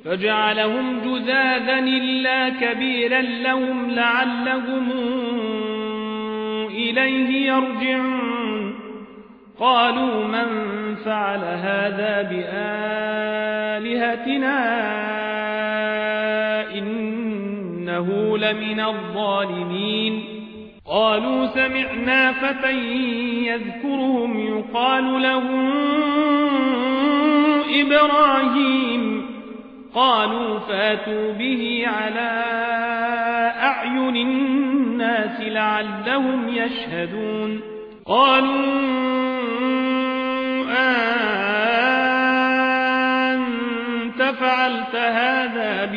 فجعلهم جذاذا إلا كبيرا لهم لعلهم إليه يرجعون قالوا من فعل هذا بآلهتنا إنه لمن الظالمين قالوا سمعنا فتى يذكرهم يقال له إبراهيم قالوا فاتوا به على أعين الناس لعلهم يشهدون قالوا أنت فعلت هذا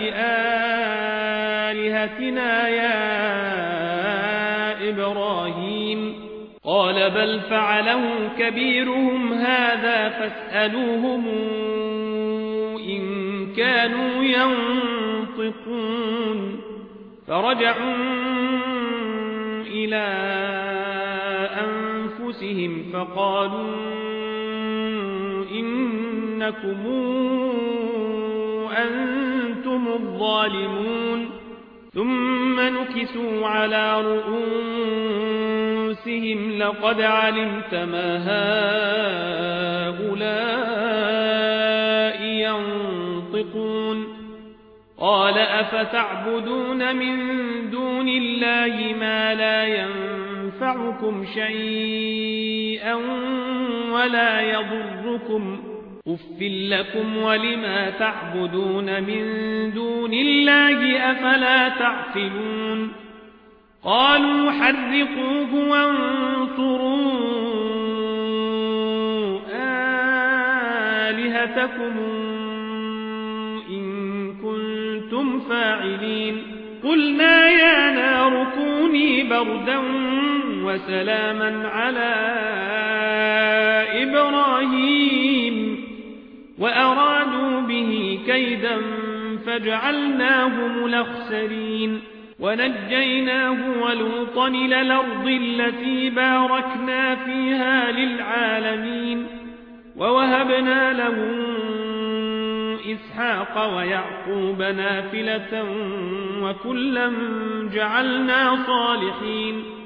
بآلهتنا يا إبراهيم قال بل فعله كبيرهم هذا فاسألوهم إن كانوا ينطقون فرجعوا إلى أنفسهم فقالوا إنكم أنتم الظالمون ثم نكسوا على رؤوسهم لقد علمت ما هؤلاء ينطقون قال أفتعبدون من دون الله ما لا ينفعكم شيئا ولا يضركم أف لكم ولما تعبدون من دون الله أفلا تعقلون قالوا حرقوه وانصروا آلهتكم إن كنتم فاعلين قلنا يا نار كوني بردا وسلاما على إبراهيم وأرادوا به كيدا فجعلناهم الأخسرين ونجيناه ولوطا إلى الأرض التي باركنا فيها للعالمين ووهبنا له إسحاق ويعقوب نافلة وكلا جعلنا صالحين